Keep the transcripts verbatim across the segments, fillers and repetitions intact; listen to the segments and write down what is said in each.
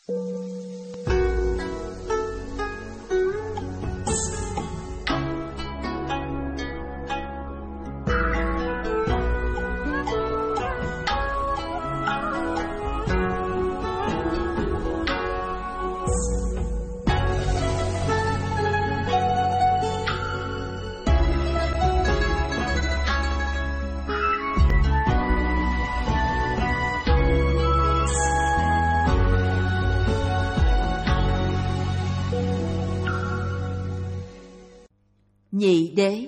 Nhị đế.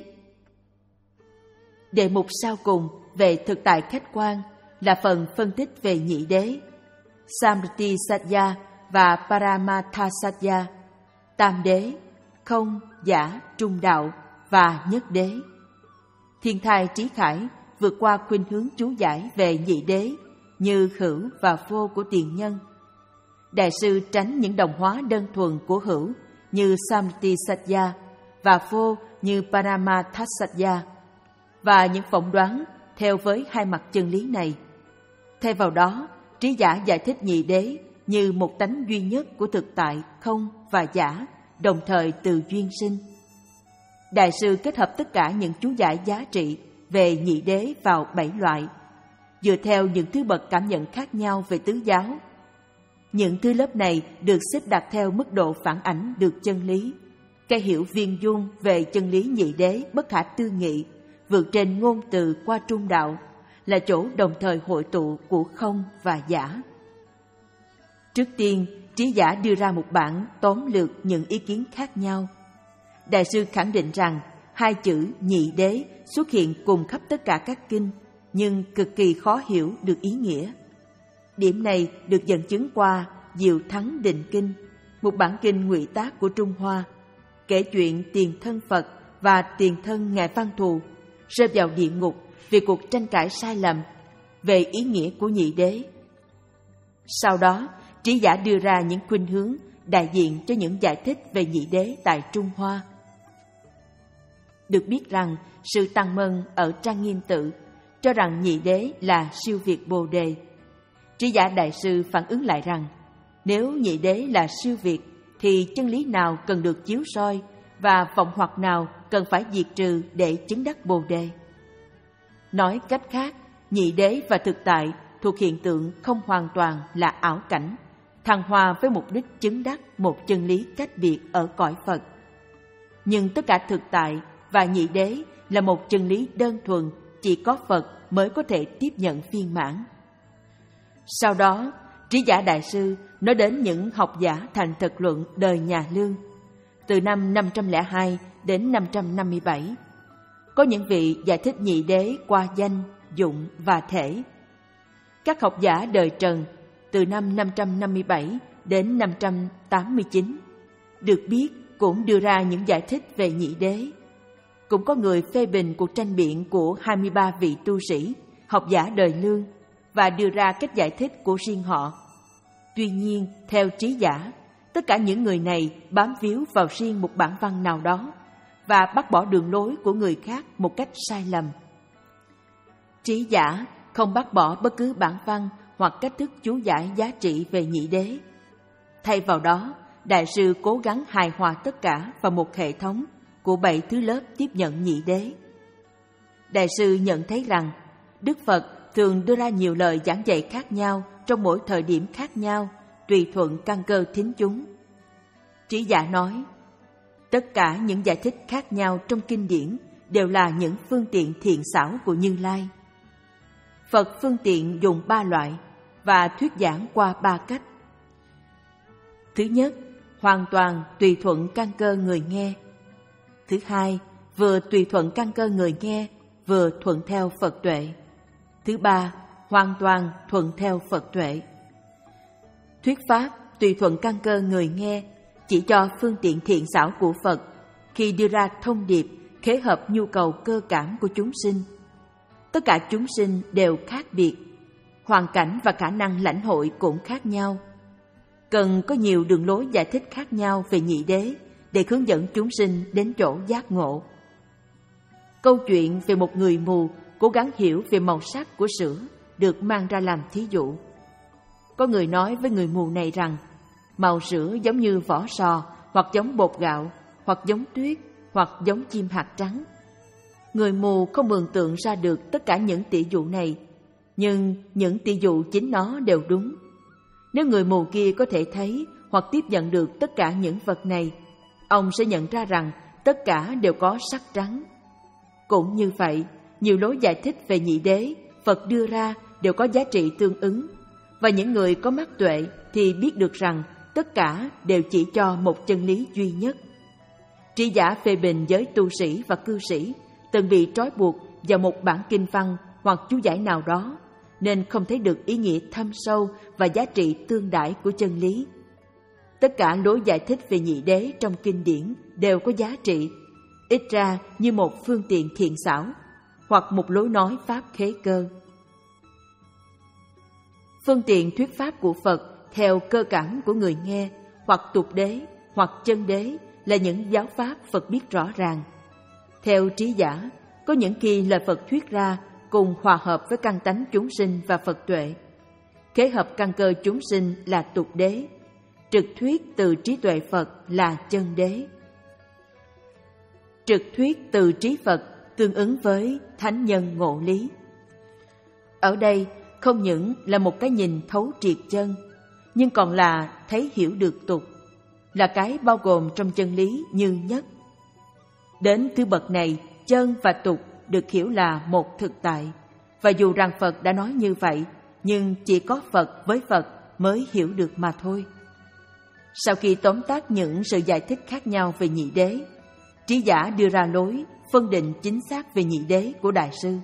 Đề mục sau cùng về thực tại khách quan là phần phân tích về nhị đế, Samritisatya và Paramathasatya, tam đế, không, giả, trung đạo và nhất đế. Thiên thai Trí Khải vượt qua khuynh hướng chú giải về nhị đế như hữu và vô của tiền nhân. Đại sư tránh những đồng hóa đơn thuần của hữu như Samritisatya và vô như Paramathasatya và những phỏng đoán theo với hai mặt chân lý này. Thay vào đó, trí giả giải thích nhị đế như một tánh duy nhất của thực tại không và giả, đồng thời từ duyên sinh. Đại sư kết hợp tất cả những chú giải giá trị về nhị đế vào bảy loại, dựa theo những thứ bậc cảm nhận khác nhau về tứ giáo. Những thứ lớp này được xếp đặt theo mức độ phản ảnh được chân lý. Cái hiểu viên dung về chân lý nhị đế bất khả tư nghị, vượt trên ngôn từ qua trung đạo, là chỗ đồng thời hội tụ của không và giả. Trước tiên, trí giả đưa ra một bản tóm lược những ý kiến khác nhau. Đại sư khẳng định rằng hai chữ nhị đế xuất hiện cùng khắp tất cả các kinh, nhưng cực kỳ khó hiểu được ý nghĩa. Điểm này được dẫn chứng qua Diệu Thắng Định Kinh, một bản kinh ngụy tác của Trung Hoa, kể chuyện tiền thân Phật và tiền thân Ngài Văn Thù rơi vào địa ngục vì cuộc tranh cãi sai lầm về ý nghĩa của nhị đế. Sau đó, trí giả đưa ra những khuynh hướng đại diện cho những giải thích về nhị đế tại Trung Hoa. Được biết rằng, Sư Tăng Mân ở Trang Nghiêm Tự cho rằng nhị đế là siêu việt Bồ Đề. Trí giả đại sư phản ứng lại rằng, nếu nhị đế là siêu việt, thì chân lý nào cần được chiếu soi và vọng hoặc nào cần phải diệt trừ để chứng đắc Bồ Đề? Nói cách khác, nhị đế và thực tại thuộc hiện tượng không hoàn toàn là ảo cảnh, thăng hoa với mục đích chứng đắc một chân lý cách biệt ở cõi Phật. Nhưng tất cả thực tại và nhị đế là một chân lý đơn thuần, chỉ có Phật mới có thể tiếp nhận viên mãn. Sau đó, trí giả đại sư nói đến những học giả thành thật luận đời nhà Lương, từ năm năm trăm lẻ hai đến năm trăm năm mươi bảy. Có những vị giải thích nhị đế qua danh, dụng và thể. Các học giả đời Trần, từ năm năm trăm năm mươi bảy đến năm trăm tám mươi chín, được biết cũng đưa ra những giải thích về nhị đế. Cũng có người phê bình cuộc tranh biện của hai mươi ba vị tu sĩ, học giả đời Lương, và đưa ra cách giải thích của riêng họ. Tuy nhiên, theo trí giả, tất cả những người này bám víu vào riêng một bản văn nào đó và bác bỏ đường lối của người khác một cách sai lầm. Trí giả không bác bỏ bất cứ bản văn hoặc cách thức chú giải giá trị về nhị đế. Thay vào đó, đại sư cố gắng hài hòa tất cả vào một hệ thống của bảy thứ lớp tiếp nhận nhị đế. Đại sư nhận thấy rằng Đức Phật thường đưa ra nhiều lời giảng dạy khác nhau trong mỗi thời điểm khác nhau, tùy thuận căn cơ thính chúng. Trí giả nói, tất cả những giải thích khác nhau trong kinh điển đều là những phương tiện thiện xảo của Như Lai. Phật phương tiện dùng ba loại và thuyết giảng qua ba cách. Thứ nhất, hoàn toàn tùy thuận căn cơ người nghe. Thứ hai, vừa tùy thuận căn cơ người nghe, vừa thuận theo Phật tuệ. Thứ ba, hoàn toàn thuận theo Phật tuệ. Thuyết pháp tùy thuận căn cơ người nghe chỉ cho phương tiện thiện xảo của Phật khi đưa ra thông điệp khế hợp nhu cầu cơ cảm của chúng sinh. Tất cả chúng sinh đều khác biệt, hoàn cảnh và khả năng lãnh hội cũng khác nhau. Cần có nhiều đường lối giải thích khác nhau về nhị đế để hướng dẫn chúng sinh đến chỗ giác ngộ. Câu chuyện về một người mù cố gắng hiểu về màu sắc của sữa được mang ra làm thí dụ. Có người nói với người mù này rằng màu sữa giống như vỏ sò, hoặc giống bột gạo, hoặc giống tuyết, hoặc giống chim hạt trắng. Người mù không mường tượng ra được tất cả những tỷ dụ này, nhưng những tỷ dụ chính nó đều đúng. Nếu người mù kia có thể thấy hoặc tiếp nhận được tất cả những vật này, ông sẽ nhận ra rằng tất cả đều có sắc trắng. Cũng như vậy, nhiều lối giải thích về nhị đế Phật đưa ra đều có giá trị tương ứng, và những người có mắt tuệ thì biết được rằng tất cả đều chỉ cho một chân lý duy nhất. Trí giả phê bình giới tu sĩ và cư sĩ từng bị trói buộc vào một bản kinh văn hoặc chú giải nào đó, nên không thấy được ý nghĩa thâm sâu và giá trị tương đãi của chân lý. Tất cả lối giải thích về nhị đế trong kinh điển đều có giá trị, ít ra như một phương tiện thiện xảo hoặc một lối nói pháp khế cơ. Phương tiện thuyết pháp của Phật theo cơ cảm của người nghe, hoặc tục đế hoặc chân đế, là những giáo pháp Phật biết rõ ràng. Theo trí giả, có những khi lời Phật thuyết ra cùng hòa hợp với căn tánh chúng sinh và Phật tuệ. Khế hợp căn cơ chúng sinh là tục đế, trực thuyết từ trí tuệ Phật là chân đế. Trực thuyết từ trí Phật tương ứng với thánh nhân ngộ lý. Ở đây không những là một cái nhìn thấu triệt chân, nhưng còn là thấy hiểu được tục, là cái bao gồm trong chân lý như nhất. Đến thứ bậc này, chân và tục được hiểu là một thực tại, và dù rằng Phật đã nói như vậy, nhưng chỉ có Phật với Phật mới hiểu được mà thôi. Sau khi tóm tắt những sự giải thích khác nhau về nhị đế, trí giả đưa ra lối phân định chính xác về nhị đế của Đại sư.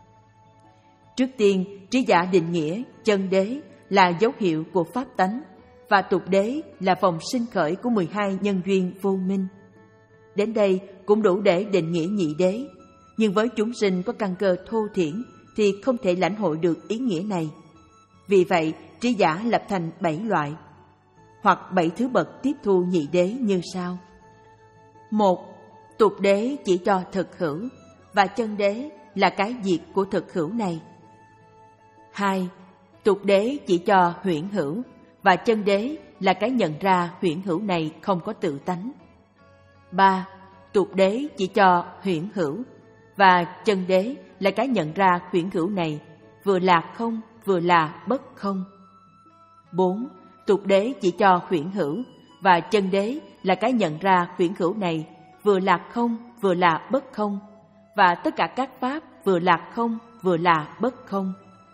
Trước tiên, trí giả định nghĩa chân đế là dấu hiệu của pháp tánh, và tục đế là vòng sinh khởi của mười hai nhân duyên vô minh. Đến đây cũng đủ để định nghĩa nhị đế, nhưng với chúng sinh có căn cơ thô thiển thì không thể lãnh hội được ý nghĩa này. Vì vậy, trí giả lập thành bảy loại, hoặc bảy thứ bậc tiếp thu nhị đế như sau. Một, tục đế chỉ cho thực hữu, và chân đế là cái diệt của thực hữu này. Hai, tục đế chỉ cho huyễn hữu, và chân đế là cái nhận ra huyễn hữu này không có tự tánh. Ba, tục đế chỉ cho huyễn hữu, và chân đế là cái nhận ra huyễn hữu này vừa là không vừa là bất không. Bốn, tục đế chỉ cho huyễn hữu, và chân đế là cái nhận ra huyễn hữu này vừa là không vừa là bất không, và tất cả các pháp vừa là không vừa là bất không.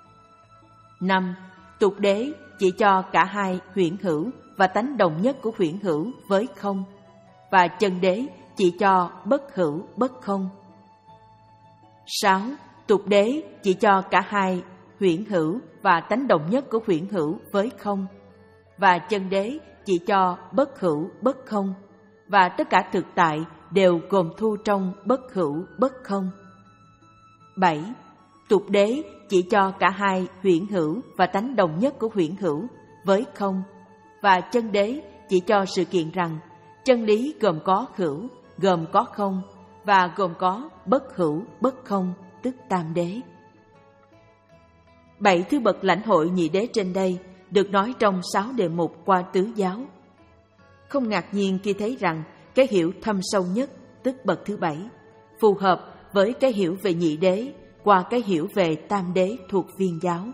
Năm, tục đế chỉ cho cả hai huyễn hữu và tánh đồng nhất của huyễn hữu với không, và chân đế chỉ cho bất hữu bất không. Sáu, tục đế chỉ cho cả hai huyễn hữu và tánh đồng nhất của huyễn hữu với không, và chân đế chỉ cho bất hữu bất không, và tất cả thực tại đều gồm thu trong bất hữu bất không. Bảy, tục đế chỉ cho cả hai huyễn hữu và tánh đồng nhất của huyễn hữu với không, và chân đế chỉ cho sự kiện rằng chân lý gồm có hữu, gồm có không, và gồm có bất hữu bất không, tức tam đế. Bảy thứ bậc lãnh hội nhị đế trên đây được nói trong sáu đề mục qua tứ giáo. Không ngạc nhiên khi thấy rằng cái hiểu thâm sâu nhất, tức bậc thứ bảy, phù hợp với cái hiểu về nhị đế qua cái hiểu về tam đế thuộc Viên giáo.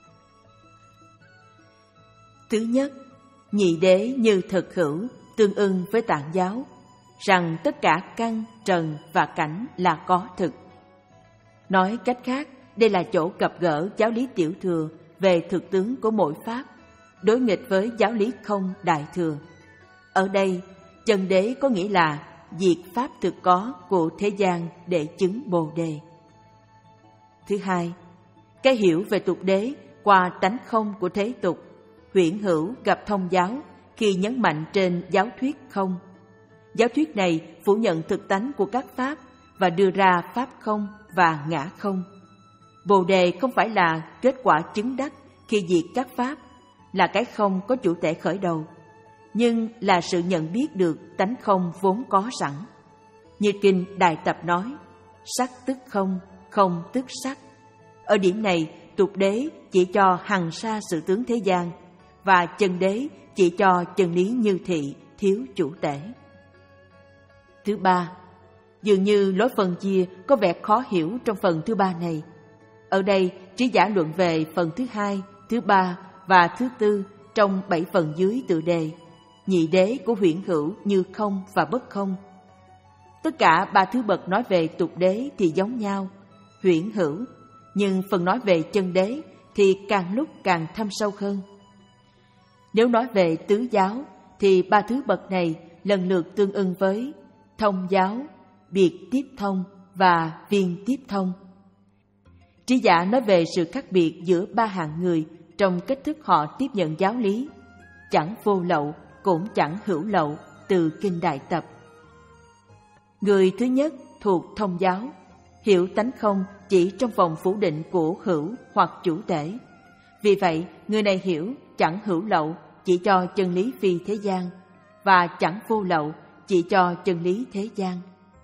Thứ nhất, nhị đế như thực hữu tương ưng với Tạng giáo, rằng tất cả căn, trần và cảnh là có thực. Nói cách khác, đây là chỗ gặp gỡ giáo lý tiểu thừa về thực tướng của mỗi pháp, đối nghịch với giáo lý không đại thừa. Ở đây, chân đế có nghĩa là diệt pháp thực có của thế gian để chứng Bồ đề. Thứ hai, cái hiểu về tục đế qua tánh không của thế tục, huyễn hữu gặp thông giáo khi nhấn mạnh trên giáo thuyết không. Giáo thuyết này phủ nhận thực tánh của các pháp và đưa ra pháp không và ngã không. Bồ đề không phải là kết quả chứng đắc khi diệt các pháp, là cái không có chủ thể khởi đầu, nhưng là sự nhận biết được tánh không vốn có sẵn. Như kinh Đại Tập nói, sắc tức không, không tức sắc. Ở điểm này, tục đế chỉ cho hằng sa sự tướng thế gian, và chân đế chỉ cho chân lý như thị, thiếu chủ tể. Thứ ba, dường như lối phân chia có vẻ khó hiểu trong phần thứ ba này. Ở đây, trí giả luận về phần thứ hai, thứ ba và thứ tư trong bảy phần dưới tựa đề, nhị đế của huyễn hữu như không và bất không. Tất cả ba thứ bậc nói về tục đế thì giống nhau, huyễn hữu, nhưng phần nói về chân đế thì càng lúc càng thâm sâu hơn. Nếu nói về tứ giáo thì ba thứ bậc này lần lượt tương ưng với thông giáo, biệt tiếp thông và viên tiếp thông. Trí giả nói về sự khác biệt giữa ba hạng người trong cách thức họ tiếp nhận giáo lý, chẳng vô lậu cũng chẳng hữu lậu từ Kinh Đại Tập. Người thứ nhất thuộc thông giáo, hiểu tánh không chỉ trong vòng phủ định của hữu hoặc chủ tể. Vì vậy, người này hiểu chẳng hữu lậu chỉ cho chân lý phi thế gian, và chẳng vô lậu chỉ cho chân lý thế gian.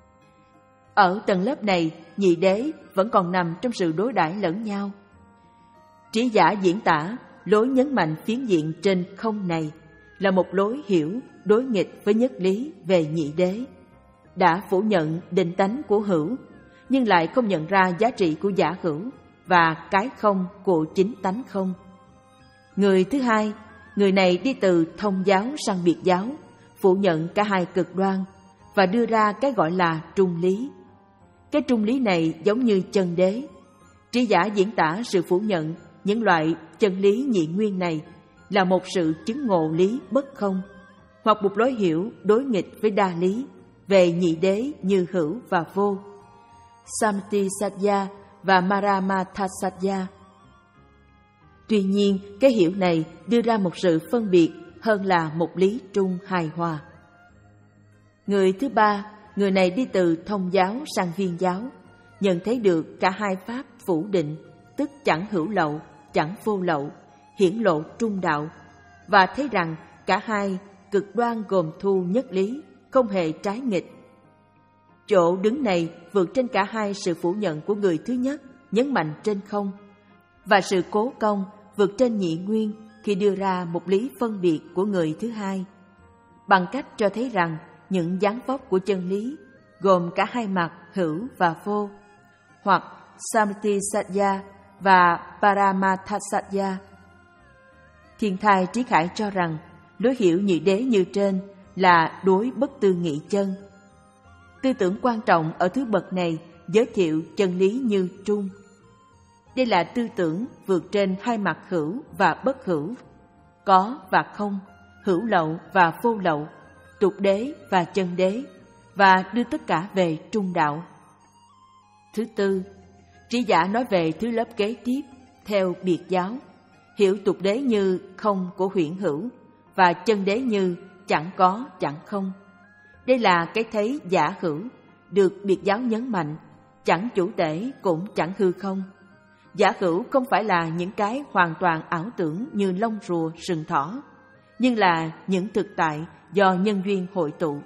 Ở tầng lớp này, nhị đế vẫn còn nằm trong sự đối đãi lẫn nhau. Trí giả diễn tả lối nhấn mạnh phiến diện trên không này là một lối hiểu đối nghịch với nhất lý về nhị đế, đã phủ nhận định tánh của hữu, nhưng lại không nhận ra giá trị của giả hữu và cái không của chính tánh không. Người thứ hai, người này đi từ thông giáo sang biệt giáo, phủ nhận cả hai cực đoan và đưa ra cái gọi là trung lý. Cái trung lý này giống như chân đế. Trí giả diễn tả sự phủ nhận những loại chân lý nhị nguyên này là một sự chứng ngộ lý bất không, hoặc một lối hiểu đối nghịch với đa lý về nhị đế như hữu và vô, Samtisatya và Maramathasatya. Tuy nhiên, cái hiểu này đưa ra một sự phân biệt hơn là một lý trung hài hòa. Người thứ ba, người này đi từ thông giáo sang viên giáo, nhận thấy được cả hai pháp phủ định, tức chẳng hữu lậu, chẳng vô lậu, hiển lộ trung đạo, và thấy rằng cả hai cực đoan gồm thu nhất lý, không hề trái nghịch. Chỗ đứng này vượt trên cả hai sự phủ nhận của người thứ nhất, nhấn mạnh trên không, và sự cố công vượt trên nhị nguyên khi đưa ra một lý phân biệt của người thứ hai, bằng cách cho thấy rằng những dáng vóc của chân lý gồm cả hai mặt hữu và vô, hoặc Samtisatya và Paramathasatya. Thiên thai Trí Khải cho rằng lối hiểu nhị đế như trên là đối bất tư nghị chân. Tư tưởng quan trọng ở thứ bậc này giới thiệu chân lý như trung. Đây là tư tưởng vượt trên hai mặt hữu và bất hữu, có và không, hữu lậu và vô lậu, tục đế và chân đế, và đưa tất cả về trung đạo. Thứ tư, trí giả nói về thứ lớp kế tiếp theo biệt giáo, hiểu tục đế như không của huyễn hữu và chân đế như chẳng có chẳng không. Đây là cái thấy giả hữu được biệt giáo nhấn mạnh, chẳng chủ tể cũng chẳng hư không. Giả hữu không phải là những cái hoàn toàn ảo tưởng như lông rùa, sừng thỏ, nhưng là những thực tại do nhân duyên hội tụ.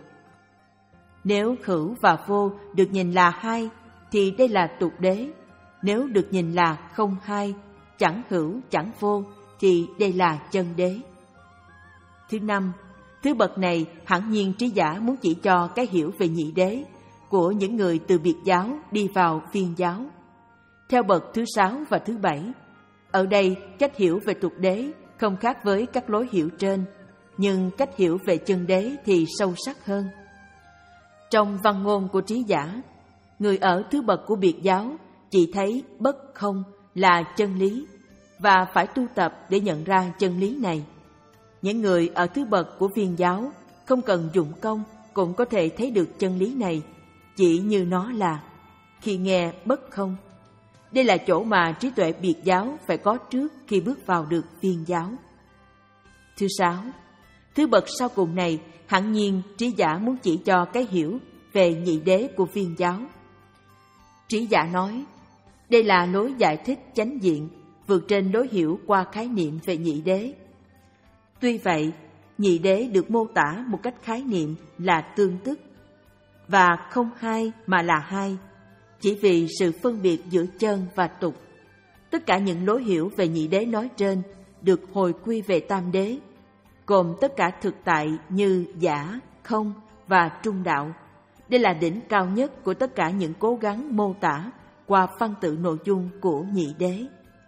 Nếu hữu và vô được nhìn là hai, thì đây là tục đế. Nếu được nhìn là không hai, chẳng hữu chẳng vô, thì đây là chân đế. Thứ năm, thứ bậc này hẳn nhiên trí giả muốn chỉ cho cái hiểu về nhị đế của những người từ biệt giáo đi vào viên giáo. Theo bậc thứ sáu và thứ bảy, ở đây cách hiểu về tục đế không khác với các lối hiểu trên, nhưng cách hiểu về chân đế thì sâu sắc hơn. Trong văn ngôn của trí giả, người ở thứ bậc của biệt giáo chỉ thấy bất không là chân lý và phải tu tập để nhận ra chân lý này. Những người ở thứ bậc của viên giáo không cần dụng công cũng có thể thấy được chân lý này, chỉ như nó là khi nghe bất không. Đây là chỗ mà trí tuệ biệt giáo phải có trước khi bước vào được viên giáo. Thứ sáu, thứ bậc sau cùng này hẳn nhiên trí giả muốn chỉ cho cái hiểu về nhị đế của viên giáo. Trí giả nói, đây là lối giải thích chánh diện, vượt trên lối hiểu qua khái niệm về nhị đế. Tuy vậy, nhị đế được mô tả một cách khái niệm là tương tức, và không hai mà là hai, chỉ vì sự phân biệt giữa chân và tục. Tất cả những lối hiểu về nhị đế nói trên được hồi quy về tam đế, gồm tất cả thực tại như giả, không và trung đạo. Đây là đỉnh cao nhất của tất cả những cố gắng mô tả qua văn tự nội dung của nhị đế.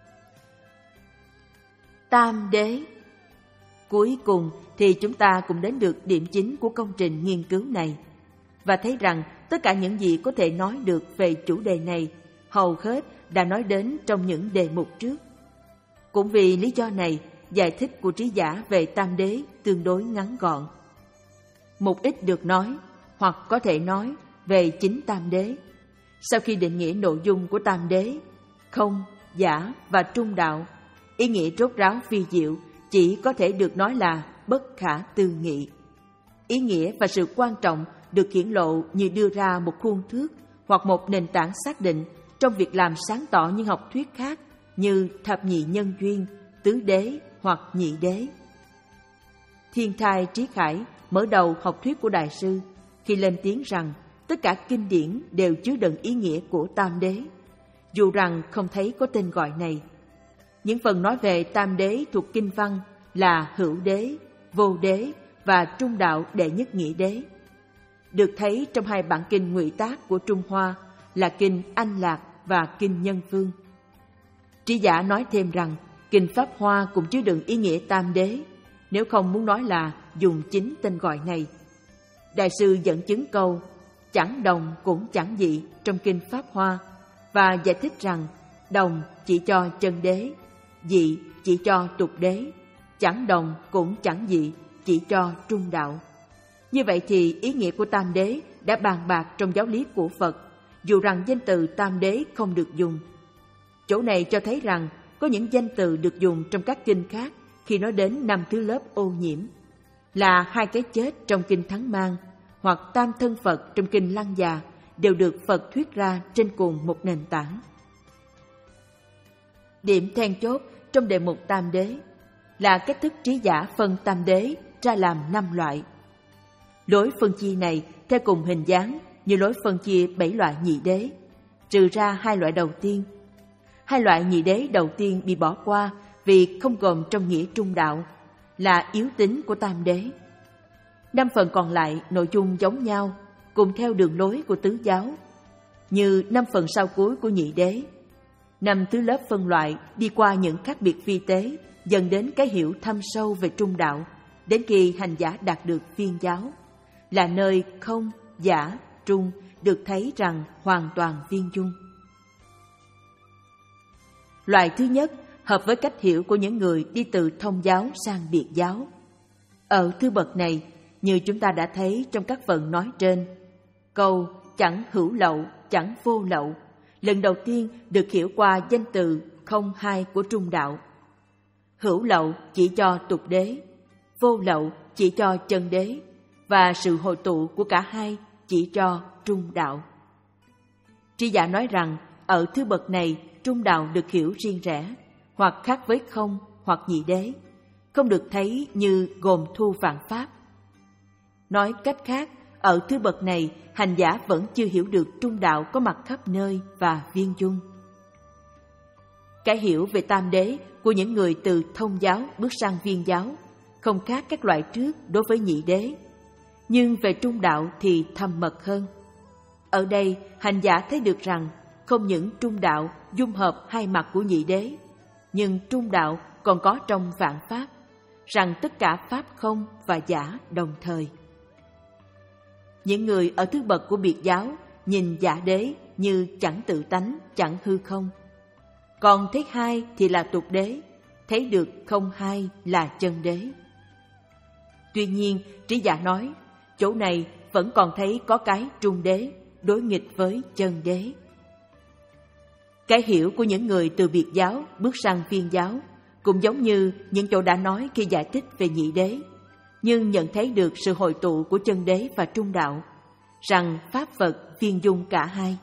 Tam đế. Cuối cùng thì chúng ta cũng đến được điểm chính của công trình nghiên cứu này, và thấy rằng tất cả những gì có thể nói được về chủ đề này hầu hết đã nói đến trong những đề mục trước. Cũng vì lý do này, giải thích của trí giả về tam đế tương đối ngắn gọn. Một ít được nói, hoặc có thể nói về chính tam đế. Sau khi định nghĩa nội dung của tam đế, không, giả và trung đạo, ý nghĩa rốt ráo vi diệu chỉ có thể được nói là bất khả tư nghị. Ý nghĩa và sự quan trọng được hiển lộ như đưa ra một khuôn thước hoặc một nền tảng xác định trong việc làm sáng tỏ những học thuyết khác như thập nhị nhân duyên, tứ đế hoặc nhị đế. Thiên Thai Trí Khải mở đầu học thuyết của Đại sư khi lên tiếng rằng tất cả kinh điển đều chứa đựng ý nghĩa của tam đế, dù rằng không thấy có tên gọi này. Những phần nói về tam đế thuộc kinh văn là hữu đế, vô đế và trung đạo đệ nhất nghĩa đế, được thấy trong hai bản kinh ngụy tác của Trung Hoa là kinh Anh Lạc và kinh Nhân Phương. Trí giả nói thêm rằng kinh Pháp Hoa cũng chứa đựng ý nghĩa tam đế, nếu không muốn nói là dùng chính tên gọi này. Đại sư dẫn chứng câu chẳng đồng cũng chẳng dị trong kinh Pháp Hoa và giải thích rằng đồng chỉ cho chân đế, dị chỉ cho tục đế, chẳng đồng cũng chẳng dị chỉ cho trung đạo. Như vậy thì ý nghĩa của tam đế đã bàn bạc trong giáo lý của Phật, dù rằng danh từ tam đế không được dùng. Chỗ này cho thấy rằng có những danh từ được dùng trong các kinh khác khi nói đến năm thứ lớp ô nhiễm, là hai cái chết trong kinh Thắng Mang hoặc tam thân Phật trong kinh Lăng Già, đều được Phật thuyết ra trên cùng một nền tảng. Điểm then chốt trong đề mục tam đế là cách thức trí giả phân tam đế ra làm năm loại. Lối phân chia này theo cùng hình dáng như lối phân chia bảy loại nhị đế, trừ ra hai loại đầu tiên. Hai loại nhị đế đầu tiên bị bỏ qua vì không gồm trong nghĩa trung đạo, là yếu tính của tam đế. Năm phần còn lại nội dung giống nhau, cùng theo đường lối của tứ giáo, như năm phần sau cuối của nhị đế. Năm thứ lớp phân loại đi qua những khác biệt vi tế, dần đến cái hiểu thâm sâu về trung đạo, đến khi hành giả đạt được viên giáo, là nơi không, giả, trung được thấy rằng hoàn toàn viên dung. Loại thứ nhất hợp với cách hiểu của những người đi từ thông giáo sang biệt giáo. Ở thứ bậc này, như chúng ta đã thấy trong các phần nói trên, câu chẳng hữu lậu, chẳng vô lậu lần đầu tiên được hiểu qua danh từ không hai của trung đạo. Hữu lậu chỉ cho tục đế, vô lậu chỉ cho chân đế, và sự hội tụ của cả hai chỉ cho trung đạo. Trí giả nói rằng ở thứ bậc này trung đạo được hiểu riêng rẽ, hoặc khác với không hoặc nhị đế, không được thấy như gồm thu vạn pháp. Nói cách khác, ở thứ bậc này hành giả vẫn chưa hiểu được trung đạo có mặt khắp nơi và viên dung. Cái hiểu về tam đế của những người từ thông giáo bước sang viên giáo không khác các loại trước đối với nhị đế, nhưng về trung đạo thì thâm mật hơn. Ở đây hành giả thấy được rằng không những trung đạo dung hợp hai mặt của nhị đế, nhưng trung đạo còn có trong vạn pháp, rằng tất cả pháp không và giả đồng thời. Những người ở thứ bậc của biệt giáo nhìn giả đế như chẳng tự tánh, chẳng hư không. Còn thấy hai thì là tục đế, thấy được không hai là chân đế. Tuy nhiên, trí giả nói, chỗ này vẫn còn thấy có cái trung đế, đối nghịch với chân đế. Cái hiểu của những người từ biệt giáo bước sang viên giáo cũng giống như những chỗ đã nói khi giải thích về nhị đế, nhưng nhận thấy được sự hội tụ của chân đế và trung đạo, rằng Pháp Phật viên dung cả hai.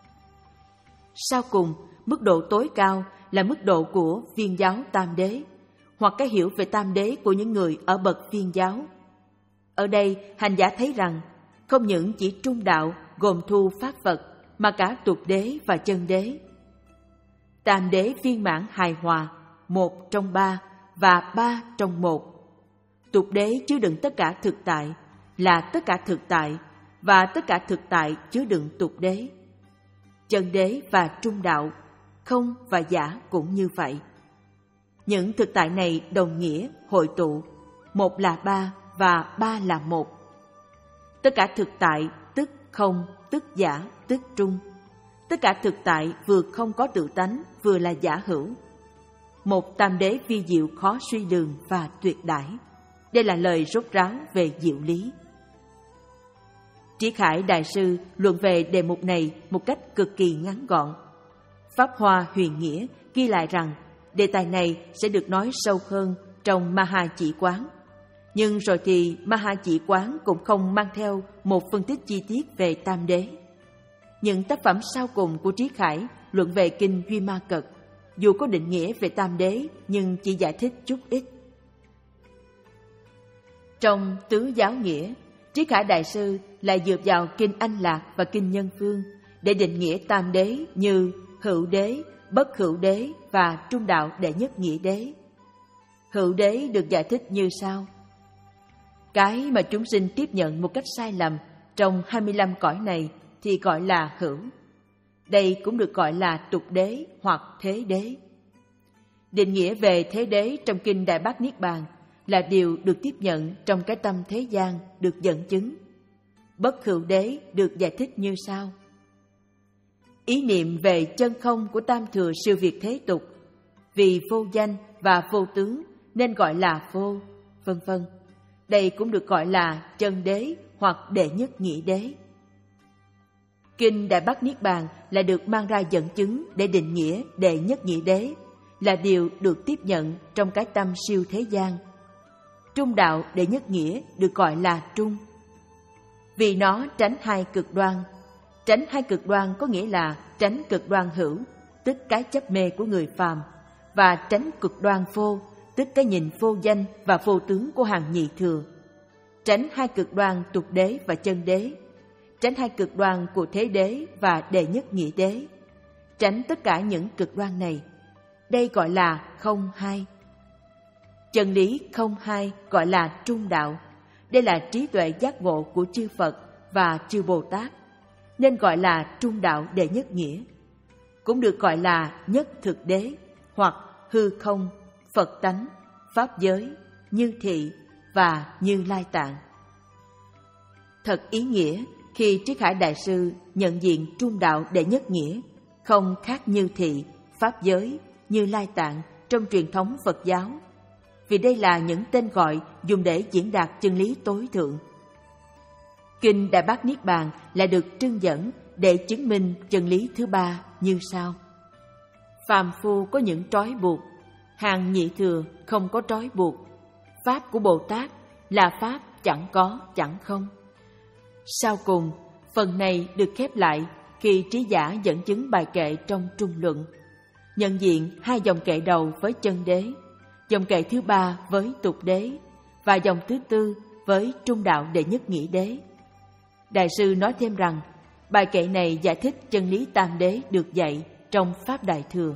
Sau cùng, mức độ tối cao là mức độ của viên giáo tam đế, hoặc cái hiểu về tam đế của những người ở bậc viên giáo. Ở đây, hành giả thấy rằng không những chỉ trung đạo gồm thu Pháp Phật, mà cả tục đế và chân đế. Tam đế viên mãn hài hòa, một trong ba, và ba trong một. Tục đế chứa đựng tất cả thực tại, là tất cả thực tại, và tất cả thực tại chứa đựng tục đế. Chân đế và trung đạo, không và giả cũng như vậy. Những thực tại này đồng nghĩa, hội tụ, một là ba và ba là một. Tất cả thực tại tức không, tức giả, tức trung. Tất cả thực tại vừa không có tự tánh, vừa là giả hữu. Một tam đế vi diệu khó suy lường và tuyệt đãi. Đây là lời rốt ráo về diệu lý. Trí Khải Đại Sư luận về đề mục này một cách cực kỳ ngắn gọn. Pháp Hoa Huyền Nghĩa ghi lại rằng đề tài này sẽ được nói sâu hơn trong Maha Chỉ Quán. Nhưng rồi thì Maha Chỉ Quán cũng không mang theo một phân tích chi tiết về tam đế. Những tác phẩm sau cùng của Trí Khải luận về kinh Duy Ma Cật, dù có định nghĩa về tam đế nhưng chỉ giải thích chút ít. Trong Tứ Giáo Nghĩa, Trí Khải Đại Sư lại dựa vào kinh Anh Lạc và kinh Nhân Phương để định nghĩa tam đế như hữu đế, bất hữu đế và trung đạo đệ nhất nghĩa đế. Hữu đế được giải thích như sau: cái mà chúng sinh tiếp nhận một cách sai lầm trong hai mươi lăm cõi này thì gọi là hữu. Đây cũng được gọi là tục đế hoặc thế đế. Định nghĩa về thế đế trong kinh Đại Bát Niết Bàn là điều được tiếp nhận trong cái tâm thế gian được dẫn chứng. Bất hữu đế được giải thích như sau: ý niệm về chân không của tam thừa siêu việt thế tục, vì vô danh và vô tướng nên gọi là vô, vân vân. Đây cũng được gọi là chân đế hoặc đệ nhất nghĩa đế. Kinh Đại Bát Niết Bàn là được mang ra dẫn chứng để định nghĩa đệ nhất nghĩa đế, là điều được tiếp nhận trong cái tâm siêu thế gian. Trung đạo đệ nhất nghĩa được gọi là trung, vì nó tránh hai cực đoan. Tránh hai cực đoan có nghĩa là tránh cực đoan hữu, tức cái chấp mê của người phàm, và tránh cực đoan vô, tức cái nhìn vô danh và vô tướng của hàng nhị thừa. Tránh hai cực đoan tục đế và chân đế. Tránh hai cực đoan của thế đế và đệ nhất nghĩa đế. Tránh tất cả những cực đoan này. Đây gọi là không hai. Chân lý không hai gọi là trung đạo. Đây là trí tuệ giác ngộ của chư Phật và chư Bồ Tát, nên gọi là trung đạo đệ nhất nghĩa. Cũng được gọi là nhất thực đế hoặc hư không, Phật tánh, Pháp giới, Như thị và Như Lai Tạng. Thật ý nghĩa khi Trí Khải Đại Sư nhận diện trung đạo đệ nhất nghĩa không khác Như thị, Pháp giới, Như Lai Tạng trong truyền thống Phật giáo, vì đây là những tên gọi dùng để diễn đạt chân lý tối thượng. Kinh Đại Bát Niết Bàn lại được trưng dẫn để chứng minh chân lý thứ ba như sau: phàm phu có những trói buộc, hàng nhị thừa không có trói buộc. Pháp của Bồ Tát là pháp chẳng có chẳng không. Sau cùng, phần này được khép lại khi trí giả dẫn chứng bài kệ trong Trung Luận, nhận diện hai dòng kệ đầu với chân đế, dòng kệ thứ ba với tục đế và dòng thứ tư với trung đạo đệ nhất nghĩa đế. Đại sư nói thêm rằng bài kệ này giải thích chân lý tam đế được dạy trong Pháp Đại Thừa.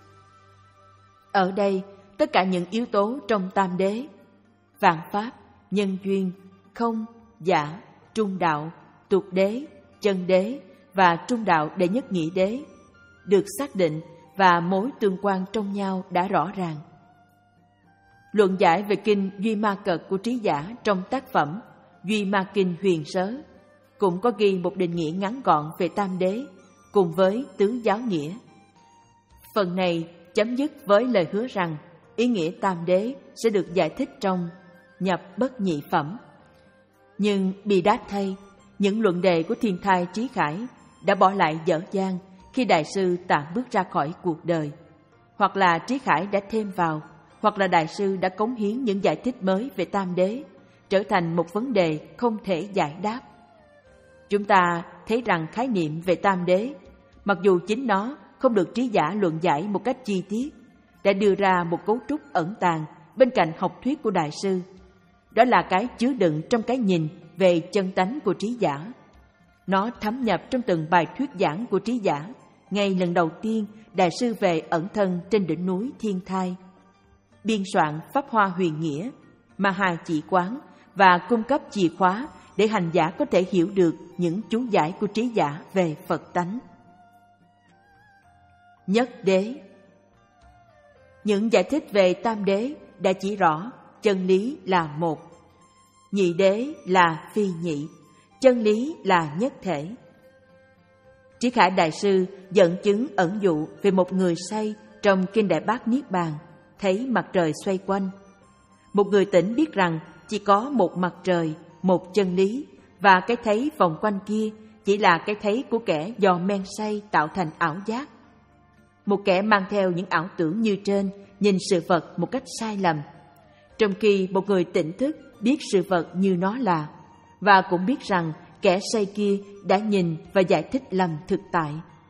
Ở đây, tất cả những yếu tố trong tam đế, vạn pháp, nhân duyên, không, giả, trung đạo, tục đế, chân đế và trung đạo đệ nhất nghĩa đế được xác định và mối tương quan trong nhau đã rõ ràng. Luận giải về kinh Duy Ma Cật của trí giả trong tác phẩm Duy Ma Kinh Huyền Sớ cũng có ghi một định nghĩa ngắn gọn về tam đế cùng với tứ giáo nghĩa. Phần này chấm dứt với lời hứa rằng ý nghĩa tam đế sẽ được giải thích trong Nhập Bất Nhị Phẩm. Nhưng bị đát thay, những luận đề của Thiên Thai Trí Khải đã bỏ lại dở dang khi Đại sư tạm bước ra khỏi cuộc đời. Hoặc là Trí Khải đã thêm vào, hoặc là Đại sư đã cống hiến những giải thích mới về tam đế, trở thành một vấn đề không thể giải đáp. Chúng ta thấy rằng khái niệm về tam đế, mặc dù chính nó không được trí giả luận giải một cách chi tiết, đã đưa ra một cấu trúc ẩn tàng bên cạnh học thuyết của Đại sư. Đó là cái chứa đựng trong cái nhìn về chân tánh của trí giả. Nó thấm nhập trong từng bài thuyết giảng của trí giả ngay lần đầu tiên Đại sư về ẩn thân trên đỉnh núi Thiên Thai. biên soạn Pháp Hoa Huyền Nghĩa, Maha Chỉ Quán và cung cấp chìa khóa để hành giả có thể hiểu được những chú giải của trí giả về Phật tánh. Nhất đế. Những giải thích về tam đế đã chỉ rõ chân lý là một, nhị đế là phi nhị, chân lý là nhất thể. Trí Khải Đại Sư dẫn chứng ẩn dụ về một người say trong Kinh Đại Bát Niết Bàn, thấy mặt trời xoay quanh. Một người tỉnh biết rằng chỉ có một mặt trời, một chân lý, và cái thấy vòng quanh kia chỉ là cái thấy của kẻ do men say tạo thành ảo giác. Một kẻ mang theo những ảo tưởng như trên, nhìn sự vật một cách sai lầm, trong khi một người tỉnh thức biết sự vật như nó là, và cũng biết rằng kẻ say kia đã nhìn và giải thích lầm thực tại.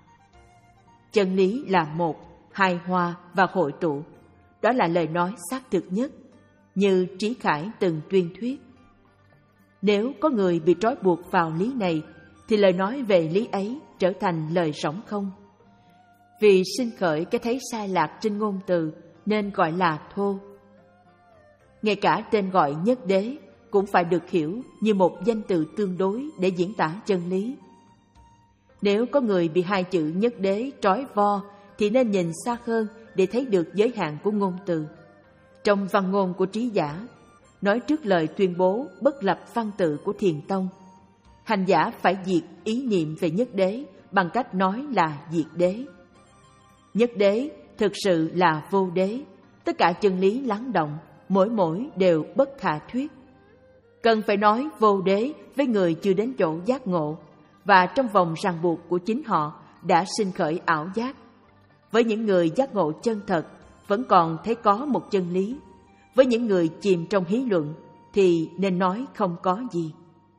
Chân lý là một, hài hòa và hội tụ. Đó là lời nói xác thực nhất, như Trí Khải từng tuyên thuyết. Nếu có người bị trói buộc vào lý này, thì lời nói về lý ấy trở thành lời rỗng không. Vì sinh khởi cái thấy sai lạc trên ngôn từ nên gọi là thô. Ngay cả tên gọi nhất đế cũng phải được hiểu như một danh từ tương đối để diễn tả chân lý. Nếu có người bị hai chữ nhất đế trói vo thì nên nhìn xa hơn để thấy được giới hạn của ngôn từ. Trong văn ngôn của trí giả, nói trước lời tuyên bố bất lập văn tự của Thiền Tông, hành giả phải diệt ý niệm về nhất đế bằng cách nói là diệt đế. Nhất đế thực sự là vô đế, tất cả chân lý lắng động, mỗi mỗi đều bất khả thuyết. Cần phải nói vô đế với người chưa đến chỗ giác ngộ, và trong vòng ràng buộc của chính họ đã sinh khởi ảo giác. Với những người giác ngộ chân thật, vẫn còn thấy có một chân lý. Với những người chìm trong hí luận, thì nên nói không có gì.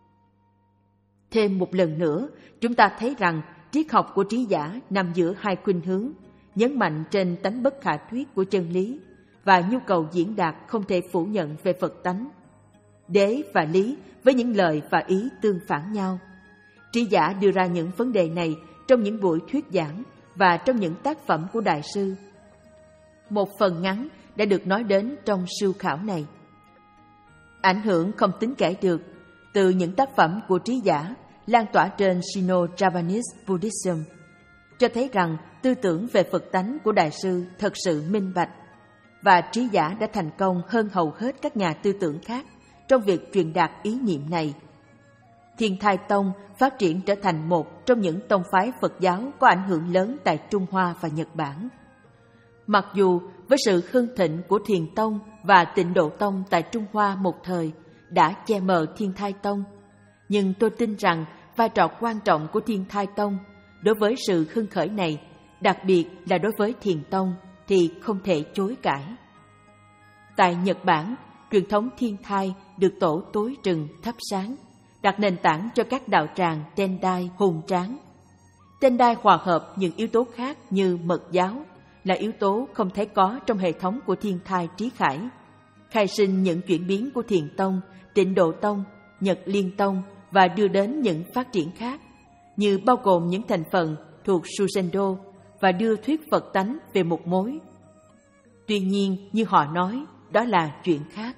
Thêm một lần nữa, chúng ta thấy rằng triết học của trí giả nằm giữa hai khuynh hướng, nhấn mạnh trên tánh bất khả thuyết của chân lý và nhu cầu diễn đạt không thể phủ nhận về Phật tánh. Đế và lý với những lời và ý tương phản nhau. Trí giả đưa ra những vấn đề này trong những buổi thuyết giảng và trong những tác phẩm của Đại sư. Một phần ngắn đã được nói đến trong sưu khảo này. Ảnh hưởng không tính kể được từ những tác phẩm của trí giả lan tỏa trên Sino-Japanese Buddhism, cho thấy rằng tư tưởng về Phật tánh của Đại sư thật sự minh bạch, và trí giả đã thành công hơn hầu hết các nhà tư tưởng khác trong việc truyền đạt ý niệm này. Thiên Thai Tông phát triển trở thành một trong những tông phái Phật giáo có ảnh hưởng lớn tại Trung Hoa và Nhật Bản. Mặc dù với sự hưng thịnh của Thiền Tông và Tịnh Độ Tông tại Trung Hoa một thời đã che mờ Thiên Thai Tông, nhưng tôi tin rằng vai trò quan trọng của Thiên Thai Tông đối với sự hưng khởi này, đặc biệt là đối với Thiền Tông, thì không thể chối cãi. Tại Nhật Bản, truyền thống Thiên Thai được tổ tối trừng thắp sáng, đặt nền tảng cho các đạo tràng Tendai hùng tráng. Tendai hòa hợp những yếu tố khác như mật giáo, là yếu tố không thể có trong hệ thống của Thiên Thai Trí Khải, khai sinh những chuyển biến của Thiền Tông, Tịnh Độ Tông, Nhật Liên Tông và đưa đến những phát triển khác, như bao gồm những thành phần thuộc Shusendo và đưa thuyết Phật tánh về một mối. Tuy nhiên, như họ nói, đó là chuyện khác.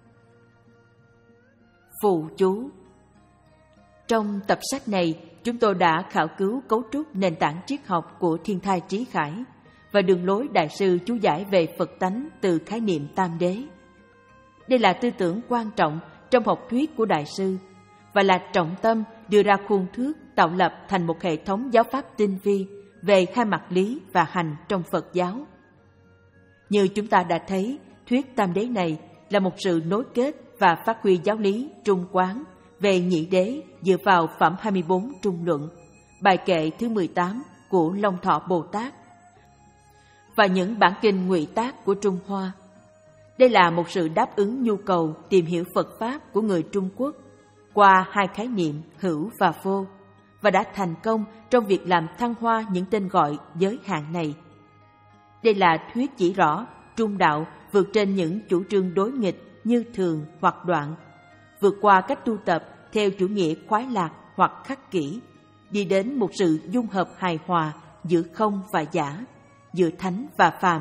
Phụ chú. Trong tập sách này, chúng tôi đã khảo cứu cấu trúc nền tảng triết học của Thiên Thai Trí Khải và đường lối Đại sư chú giải về Phật tánh từ khái niệm tam đế. Đây là tư tưởng quan trọng trong học thuyết của Đại sư và là trọng tâm đưa ra khuôn thước tạo lập thành một hệ thống giáo pháp tinh vi về hai mặt lý và hành trong Phật giáo. Như chúng ta đã thấy, thuyết tam đế này là một sự nối kết và phát huy giáo lý trung quán về nhị đế dựa vào phẩm hai mươi bốn Trung Luận, bài kệ thứ mười tám của Long Thọ Bồ Tát và những bản kinh ngụy tác của Trung Hoa. Đây là một sự đáp ứng nhu cầu tìm hiểu Phật Pháp của người Trung Quốc qua hai khái niệm hữu và vô, và đã thành công trong việc làm thăng hoa những tên gọi giới hạn này. Đây là thuyết chỉ rõ trung đạo vượt trên những chủ trương đối nghịch như thường hoặc đoạn, vượt qua cách tu tập theo chủ nghĩa khoái lạc hoặc khắc kỷ, đi đến một sự dung hợp hài hòa giữa không và giả, giữa thánh và phàm,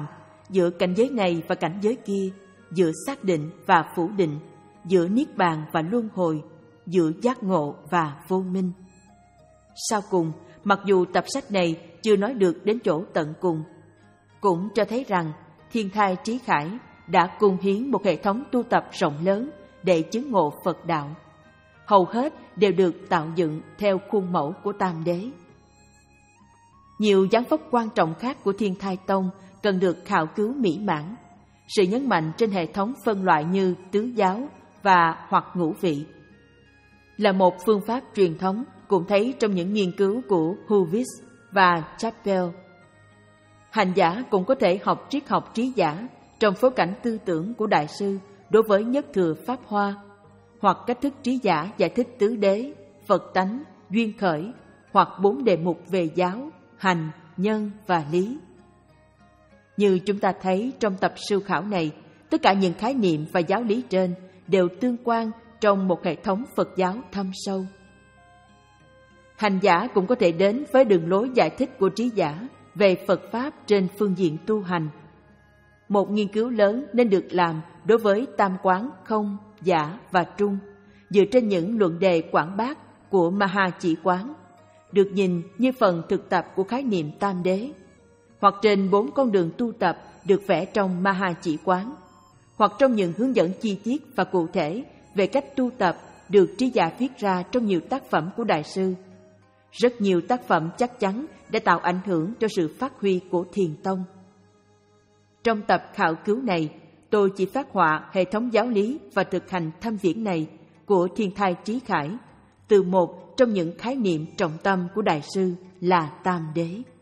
giữa cảnh giới này và cảnh giới kia, giữa xác định và phủ định, giữa niết bàn và luân hồi, giữa giác ngộ và vô minh. Sau cùng, mặc dù tập sách này chưa nói được đến chỗ tận cùng, cũng cho thấy rằng Thiên Thai Trí Khải đã cung hiến một hệ thống tu tập rộng lớn để chứng ngộ Phật đạo. Hầu hết đều được tạo dựng theo khuôn mẫu của Tam Đế. Nhiều giáng pháp quan trọng khác của Thiên Thai Tông cần được khảo cứu mỹ mãn. Sự nhấn mạnh trên hệ thống phân loại như tứ giáo và hoặc ngũ vị là một phương pháp truyền thống cũng thấy trong những nghiên cứu của Huvis và Chappell. Hành giả cũng có thể học triết học trí giả trong phối cảnh tư tưởng của Đại sư đối với nhất thừa Pháp Hoa, hoặc cách thức trí giả giải thích tứ đế, Phật tánh, duyên khởi, hoặc bốn đề mục về giáo, hành, nhân và lý. Như chúng ta thấy trong tập sưu khảo này, tất cả những khái niệm và giáo lý trên đều tương quan trong một hệ thống Phật giáo thâm sâu. Hành giả cũng có thể đến với đường lối giải thích của trí giả về Phật Pháp trên phương diện tu hành. Một nghiên cứu lớn nên được làm đối với tam quán không, giả và trung, dựa trên những luận đề quảng bác của Maha Chỉ Quán, được nhìn như phần thực tập của khái niệm tam đế, hoặc trên bốn con đường tu tập được vẽ trong Maha Chỉ Quán, hoặc trong những hướng dẫn chi tiết và cụ thể về cách tu tập được trí giả viết ra trong nhiều tác phẩm của Đại sư. Rất nhiều tác phẩm chắc chắn đã tạo ảnh hưởng cho sự phát huy của Thiền Tông. Trong tập khảo cứu này, tôi chỉ phát họa hệ thống giáo lý và thực hành thâm viễn này của Thiên Thai Trí Khải từ một trong những khái niệm trọng tâm của Đại sư là Tam Đế.